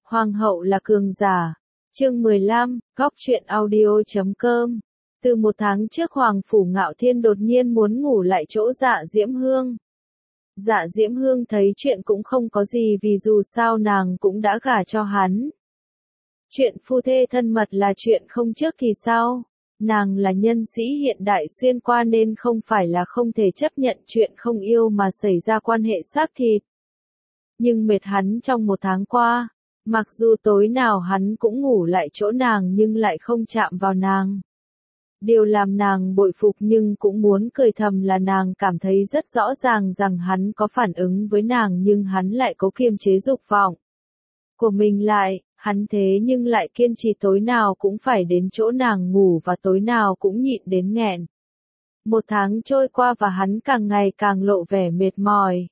Hoàng hậu là cường giả. Chương 15, góc truyện audio.com. Từ một tháng trước Hoàng Phủ Ngạo Thiên đột nhiên muốn ngủ lại chỗ Dạ Diễm Hương. Dạ Diễm Hương thấy chuyện cũng không có gì vì dù sao nàng cũng đã gả cho hắn. Chuyện phu thê thân mật là chuyện không trước thì sau. Nàng là nhân sĩ hiện đại xuyên qua nên không phải là không thể chấp nhận chuyện không yêu mà xảy ra quan hệ xác thịt. Nhưng mệt hắn trong một tháng qua, mặc dù tối nào hắn cũng ngủ lại chỗ nàng nhưng lại không chạm vào nàng. Điều làm nàng bội phục nhưng cũng muốn cười thầm là nàng cảm thấy rất rõ ràng rằng hắn có phản ứng với nàng nhưng hắn lại có kiềm chế dục vọng của mình lại, hắn thế nhưng lại kiên trì tối nào cũng phải đến chỗ nàng ngủ và tối nào cũng nhịn đến nghẹn. Một tháng trôi qua và hắn càng ngày càng lộ vẻ mệt mỏi.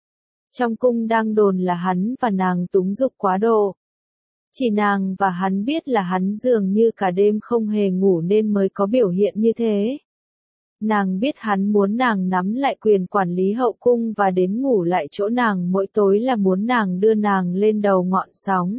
Trong cung đang đồn là hắn và nàng túng dục quá độ. Chỉ nàng và hắn biết là hắn dường như cả đêm không hề ngủ nên mới có biểu hiện như thế. Nàng biết hắn muốn nàng nắm lại quyền quản lý hậu cung và đến ngủ lại chỗ nàng mỗi tối là muốn nàng đưa nàng lên đầu ngọn sóng.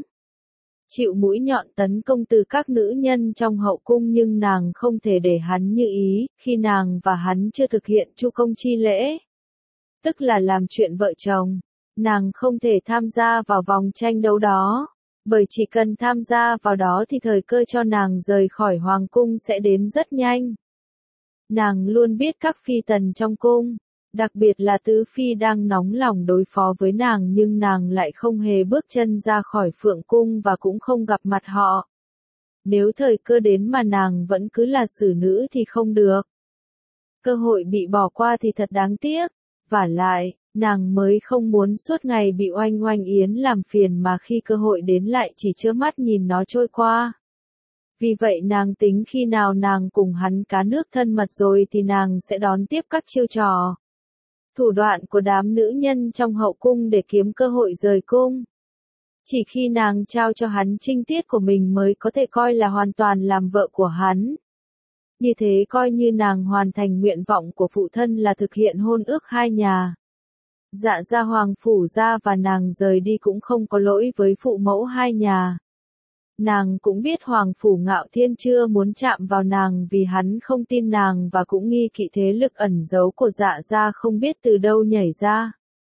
Chịu mũi nhọn tấn công từ các nữ nhân trong hậu cung nhưng nàng không thể để hắn như ý, khi nàng và hắn chưa thực hiện chu công chi lễ. Tức là làm chuyện vợ chồng, nàng không thể tham gia vào vòng tranh đấu đó, bởi chỉ cần tham gia vào đó thì thời cơ cho nàng rời khỏi hoàng cung sẽ đến rất nhanh. Nàng luôn biết các phi tần trong cung, đặc biệt là tứ phi đang nóng lòng đối phó với nàng nhưng nàng lại không hề bước chân ra khỏi phượng cung và cũng không gặp mặt họ. Nếu thời cơ đến mà nàng vẫn cứ là xử nữ thì không được. Cơ hội bị bỏ qua thì thật đáng tiếc, vả lại, nàng mới không muốn suốt ngày bị Oanh Oanh Yến làm phiền mà khi cơ hội đến lại chỉ trơ mắt nhìn nó trôi qua. Vì vậy nàng tính khi nào nàng cùng hắn cá nước thân mật rồi thì nàng sẽ đón tiếp các chiêu trò, thủ đoạn của đám nữ nhân trong hậu cung để kiếm cơ hội rời cung. Chỉ khi nàng trao cho hắn trinh tiết của mình mới có thể coi là hoàn toàn làm vợ của hắn. Như thế coi như nàng hoàn thành nguyện vọng của phụ thân là thực hiện hôn ước hai nhà. Dạ ra Hoàng Phủ ra và nàng rời đi cũng không có lỗi với phụ mẫu hai nhà. Nàng cũng biết Hoàng Phủ Ngạo Thiên chưa muốn chạm vào nàng vì hắn không tin nàng và cũng nghi kỵ thế lực ẩn giấu của Dạ gia không biết từ đâu nhảy ra.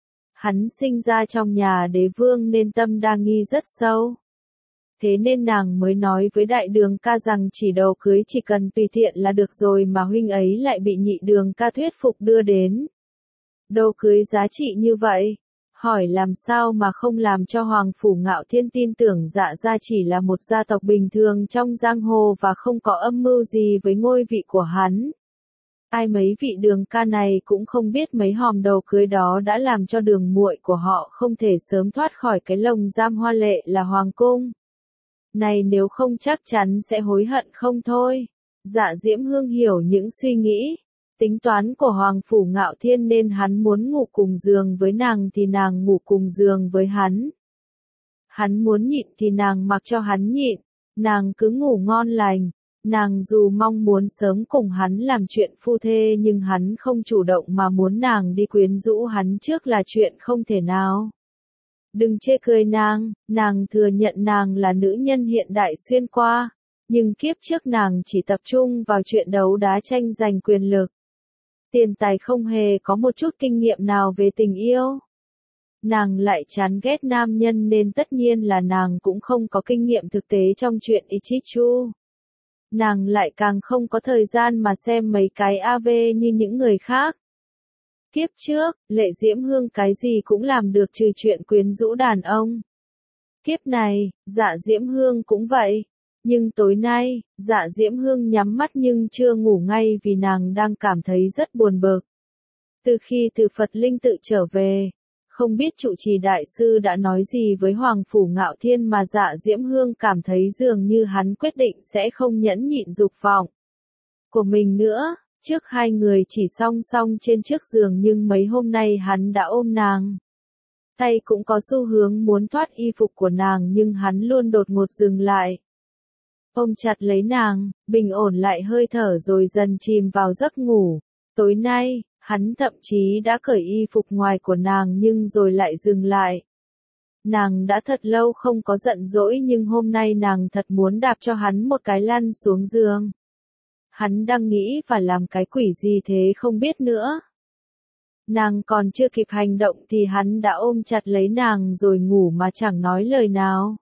Hắn sinh ra trong nhà đế vương nên tâm đa nghi rất sâu. Thế nên nàng mới nói với đại đường ca rằng chỉ đầu cưới chỉ cần tùy tiện là được rồi mà huynh ấy lại bị nhị đường ca thuyết phục đưa đến. Đầu cưới giá trị như vậy, hỏi làm sao mà không làm cho Hoàng Phủ Ngạo Thiên tin tưởng Dạ gia chỉ là một gia tộc bình thường trong giang hồ và không có âm mưu gì với ngôi vị của hắn. Ai mấy vị đường ca này cũng không biết mấy hòm đầu cưới đó đã làm cho đường muội của họ không thể sớm thoát khỏi cái lồng giam hoa lệ là hoàng cung. Này nếu không chắc chắn sẽ hối hận không thôi. Dạ Diễm Hương hiểu những suy nghĩ, tính toán của Hoàng Phủ Ngạo Thiên nên hắn muốn ngủ cùng giường với nàng thì nàng ngủ cùng giường với hắn. Hắn muốn nhịn thì nàng mặc cho hắn nhịn, nàng cứ ngủ ngon lành. Nàng dù mong muốn sớm cùng hắn làm chuyện phu thê nhưng hắn không chủ động mà muốn nàng đi quyến rũ hắn trước là chuyện không thể nào. Đừng chê cười nàng thừa nhận nàng là nữ nhân hiện đại xuyên qua, nhưng kiếp trước nàng chỉ tập trung vào chuyện đấu đá tranh giành quyền lực. Tiền tài không hề có một chút kinh nghiệm nào về tình yêu. Nàng lại chán ghét nam nhân nên tất nhiên là nàng cũng không có kinh nghiệm thực tế trong chuyện Ichichu. Nàng lại càng không có thời gian mà xem mấy cái AV như những người khác. Kiếp trước, Lệ Diễm Hương cái gì cũng làm được trừ chuyện quyến rũ đàn ông. Kiếp này, Dạ Diễm Hương cũng vậy. Nhưng tối nay, Dạ Diễm Hương nhắm mắt nhưng chưa ngủ ngay vì nàng đang cảm thấy rất buồn bực. Từ khi từ Phật Linh tự trở về, không biết trụ trì đại sư đã nói gì với Hoàng Phủ Ngạo Thiên mà Dạ Diễm Hương cảm thấy dường như hắn quyết định sẽ không nhẫn nhịn dục vọng của mình nữa. Trước hai người chỉ song song trên chiếc giường nhưng mấy hôm nay hắn đã ôm nàng. Tay cũng có xu hướng muốn thoát y phục của nàng nhưng hắn luôn đột ngột dừng lại. Ôm chặt lấy nàng, bình ổn lại hơi thở rồi dần chìm vào giấc ngủ. Tối nay, hắn thậm chí đã cởi y phục ngoài của nàng nhưng rồi lại dừng lại. Nàng đã thật lâu không có giận dỗi nhưng hôm nay nàng thật muốn đạp cho hắn một cái lăn xuống giường. Hắn đang nghĩ phải làm cái quỷ gì thế không biết nữa. Nàng còn chưa kịp hành động thì hắn đã ôm chặt lấy nàng rồi ngủ mà chẳng nói lời nào.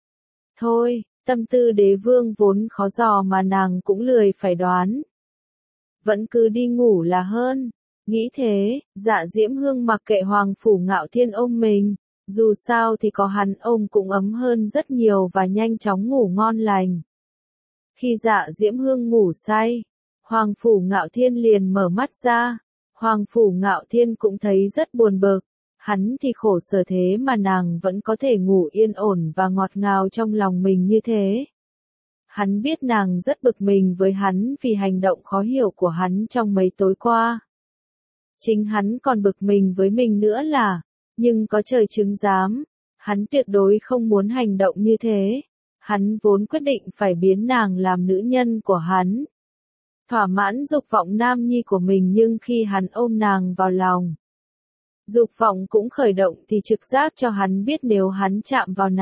Thôi, tâm tư đế vương vốn khó dò mà nàng cũng lười phải đoán. Vẫn cứ đi ngủ là hơn. Nghĩ thế, Dạ Diễm Hương mặc kệ Hoàng Phủ Ngạo Thiên ôm mình. Dù sao thì có hắn ôm cũng ấm hơn rất nhiều và nhanh chóng ngủ ngon lành. Khi Dạ Diễm Hương ngủ say, Hoàng Phủ Ngạo Thiên liền mở mắt ra. Hoàng Phủ Ngạo Thiên cũng thấy rất buồn bực. Hắn thì khổ sở thế mà nàng vẫn có thể ngủ yên ổn và ngọt ngào trong lòng mình như thế. Hắn biết nàng rất bực mình với hắn vì hành động khó hiểu của hắn trong mấy tối qua. Chính hắn còn bực mình với mình nữa là, nhưng có trời chứng giám, hắn tuyệt đối không muốn hành động như thế. Hắn vốn quyết định phải biến nàng làm nữ nhân của hắn. Thỏa mãn dục vọng nam nhi của mình nhưng khi hắn ôm nàng vào lòng. Dục vọng cũng khởi động thì trực giác cho hắn biết nếu hắn chạm vào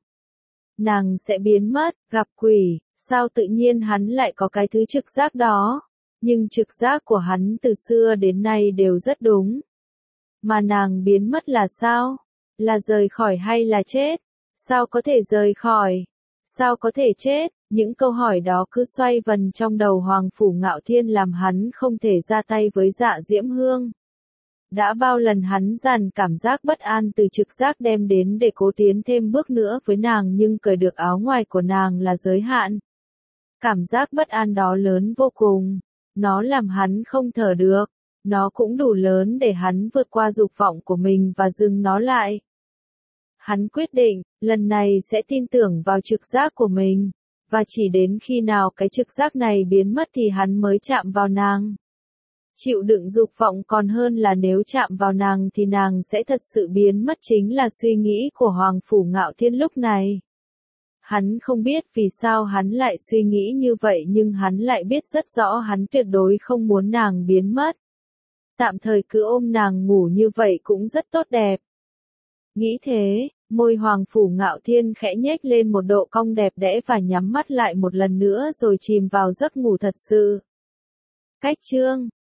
nàng sẽ biến mất, gặp quỷ, sao tự nhiên hắn lại có cái thứ trực giác đó. Nhưng trực giác của hắn từ xưa đến nay đều rất đúng. Mà nàng biến mất là sao? Là rời khỏi hay là chết? Sao có thể rời khỏi? Sao có thể chết? Những câu hỏi đó cứ xoay vần trong đầu Hoàng Phủ Ngạo Thiên làm hắn không thể ra tay với Dạ Diễm Hương. Đã bao lần hắn dằn cảm giác bất an từ trực giác đem đến để cố tiến thêm bước nữa với nàng nhưng cởi được áo ngoài của nàng là giới hạn. Cảm giác bất an đó lớn vô cùng. Nó làm hắn không thở được. Nó cũng đủ lớn để hắn vượt qua dục vọng của mình và dừng nó lại. Hắn quyết định, lần này sẽ tin tưởng vào trực giác của mình. Và chỉ đến khi nào cái trực giác này biến mất thì hắn mới chạm vào nàng. Chịu đựng dục vọng còn hơn là nếu chạm vào nàng thì nàng sẽ thật sự biến mất chính là suy nghĩ của Hoàng Phủ Ngạo Thiên lúc này. Hắn không biết vì sao hắn lại suy nghĩ như vậy nhưng hắn lại biết rất rõ hắn tuyệt đối không muốn nàng biến mất. Tạm thời cứ ôm nàng ngủ như vậy cũng rất tốt đẹp. Nghĩ thế, môi Hoàng Phủ Ngạo Thiên khẽ nhếch lên một độ cong đẹp đẽ và nhắm mắt lại một lần nữa rồi chìm vào giấc ngủ thật sự. Cách chương